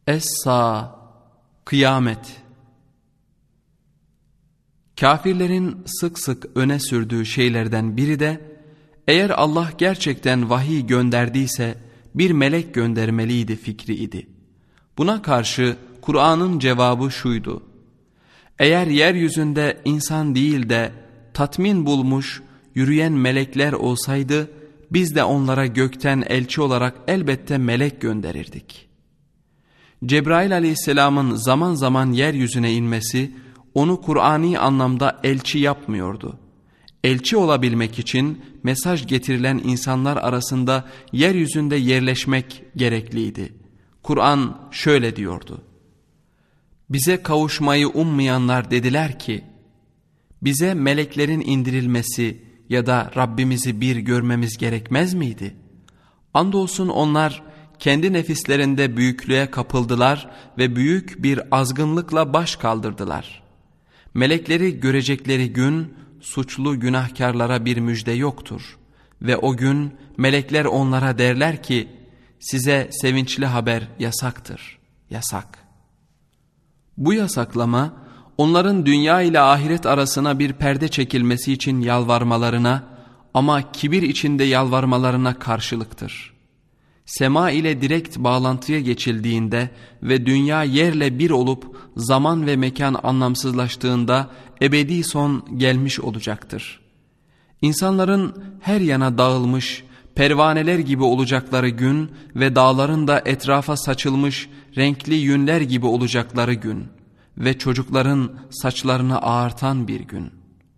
Es-Sâ, kıyamet. Kafirlerin sık sık öne sürdüğü şeylerden biri de, eğer Allah gerçekten vahiy gönderdiyse bir melek göndermeliydi fikri idi. Buna karşı Kur'an'ın cevabı şuydu: eğer yeryüzünde insan değil de tatmin bulmuş yürüyen melekler olsaydı, biz de onlara gökten elçi olarak elbette melek gönderirdik. Cebrail aleyhisselamın zaman zaman yeryüzüne inmesi, onu Kur'ani anlamda elçi yapmıyordu. Elçi olabilmek için mesaj getirilen insanlar arasında yeryüzünde yerleşmek gerekliydi. Kur'an şöyle diyordu: bize kavuşmayı ummayanlar dediler ki, bize meleklerin indirilmesi ya da Rabbimizi bir görmemiz gerekmez miydi? Andolsun onlar kendi nefislerinde büyüklüğe kapıldılar ve büyük bir azgınlıkla baş kaldırdılar. Melekleri görecekleri gün suçlu günahkarlara bir müjde yoktur. Ve o gün melekler onlara derler ki, size sevinçli haber yasaktır, yasak. Bu yasaklama, onların dünya ile ahiret arasına bir perde çekilmesi için yalvarmalarına ama kibir içinde yalvarmalarına karşılıktır. Sema ile direkt bağlantıya geçildiğinde ve dünya yerle bir olup zaman ve mekan anlamsızlaştığında ebedi son gelmiş olacaktır. İnsanların her yana dağılmış pervaneler gibi olacakları gün ve dağların da etrafa saçılmış renkli yünler gibi olacakları gün ve çocukların saçlarını ağartan bir gün.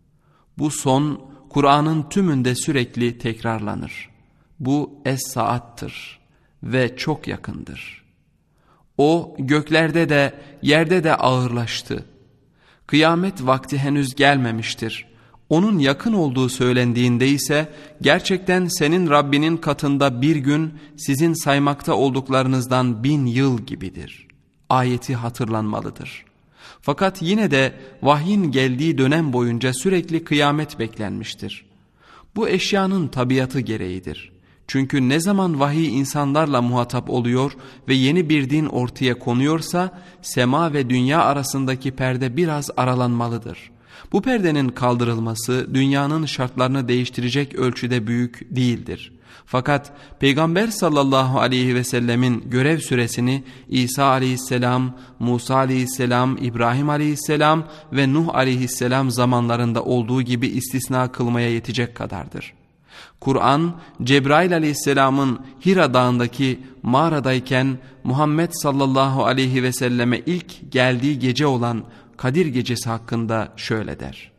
Bu son Kur'an'ın tümünde sürekli tekrarlanır. Bu Es-Saat'tır ve çok yakındır. O göklerde de yerde de ağırlaştı. Kıyamet vakti henüz gelmemiştir. Onun yakın olduğu söylendiğinde ise gerçekten senin Rabbinin katında bir gün sizin saymakta olduklarınızdan 1000 yıl gibidir. Ayeti hatırlanmalıdır. Fakat yine de vahyin geldiği dönem boyunca sürekli kıyamet beklenmiştir. Bu eşyanın tabiatı gereğidir. Çünkü ne zaman vahiy insanlarla muhatap oluyor ve yeni bir din ortaya konuyorsa, sema ve dünya arasındaki perde biraz aralanmalıdır. Bu perdenin kaldırılması dünyanın şartlarını değiştirecek ölçüde büyük değildir. Fakat Peygamber sallallahu aleyhi ve sellemin görev süresini İsa aleyhisselam, Musa aleyhisselam, İbrahim aleyhisselam ve Nuh aleyhisselam zamanlarında olduğu gibi istisna kılmaya yetecek kadardır. Kur'an, Cebrail aleyhisselamın Hira dağındaki mağaradayken Muhammed sallallahu aleyhi ve selleme ilk geldiği gece olan Kadir gecesi hakkında şöyle der: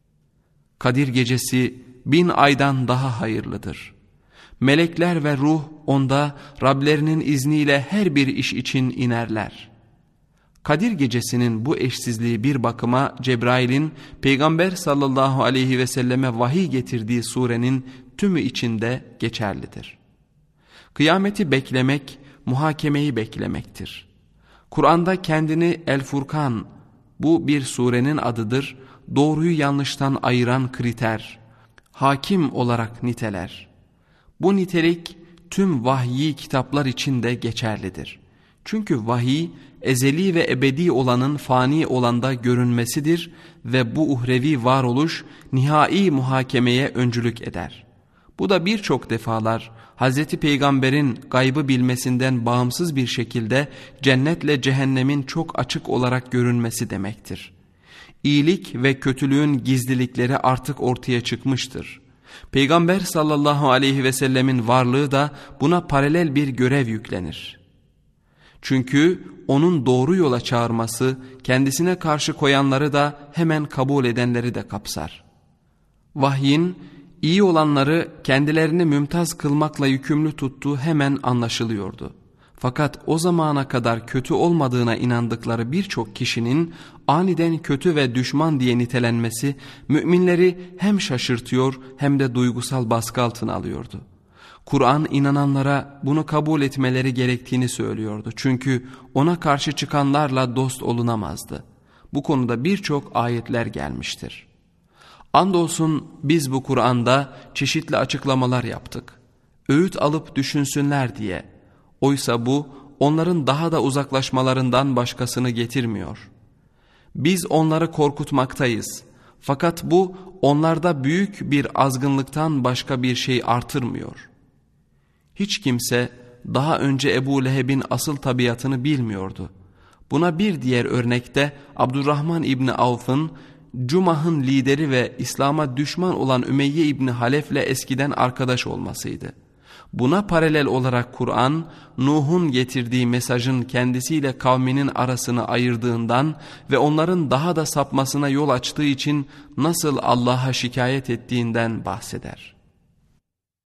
Kadir gecesi 1000 aydan daha hayırlıdır. Melekler ve ruh onda Rablerinin izniyle her bir iş için inerler. Kadir gecesinin bu eşsizliği bir bakıma Cebrail'in Peygamber sallallahu aleyhi ve selleme vahiy getirdiği surenin tümü içinde geçerlidir. Kıyameti beklemek, muhakemeyi beklemektir. Kur'an'da kendini El-Furkan, bu bir surenin adıdır, doğruyu yanlıştan ayıran kriter, hakim olarak niteler. Bu nitelik tüm vahyi kitaplar için de geçerlidir. Çünkü vahiy, ezeli ve ebedi olanın fani olanda görünmesidir ve bu uhrevi varoluş nihai muhakemeye öncülük eder. Bu da birçok defalar Hz. Peygamber'in gaybı bilmesinden bağımsız bir şekilde cennetle cehennemin çok açık olarak görünmesi demektir. İyilik ve kötülüğün gizlilikleri artık ortaya çıkmıştır. Peygamber sallallahu aleyhi ve sellemin varlığı da buna paralel bir görev yüklenir. Çünkü onun doğru yola çağırması kendisine karşı koyanları da hemen kabul edenleri de kapsar. Vahyin iyi olanları kendilerini mümtaz kılmakla yükümlü tuttuğu hemen anlaşılıyordu. Fakat o zamana kadar kötü olmadığına inandıkları birçok kişinin aniden kötü ve düşman diye nitelenmesi müminleri hem şaşırtıyor hem de duygusal baskı altına alıyordu. Kur'an inananlara bunu kabul etmeleri gerektiğini söylüyordu. Çünkü ona karşı çıkanlarla dost olunamazdı. Bu konuda birçok ayetler gelmiştir. Andolsun biz bu Kur'an'da çeşitli açıklamalar yaptık. Öğüt alıp düşünsünler diye. Oysa bu onların daha da uzaklaşmalarından başkasını getirmiyor. Biz onları korkutmaktayız. Fakat bu onlarda büyük bir azgınlıktan başka bir şey artırmıyor. Hiç kimse daha önce Ebu Leheb'in asıl tabiatını bilmiyordu. Buna bir diğer örnekte Abdurrahman İbni Avf'ın Cumah'ın lideri ve İslam'a düşman olan Ümeyye İbni Halef'le eskiden arkadaş olmasıydı. Buna paralel olarak Kur'an, Nuh'un getirdiği mesajın kendisiyle kavminin arasını ayırdığından ve onların daha da sapmasına yol açtığı için nasıl Allah'a şikayet ettiğinden bahseder.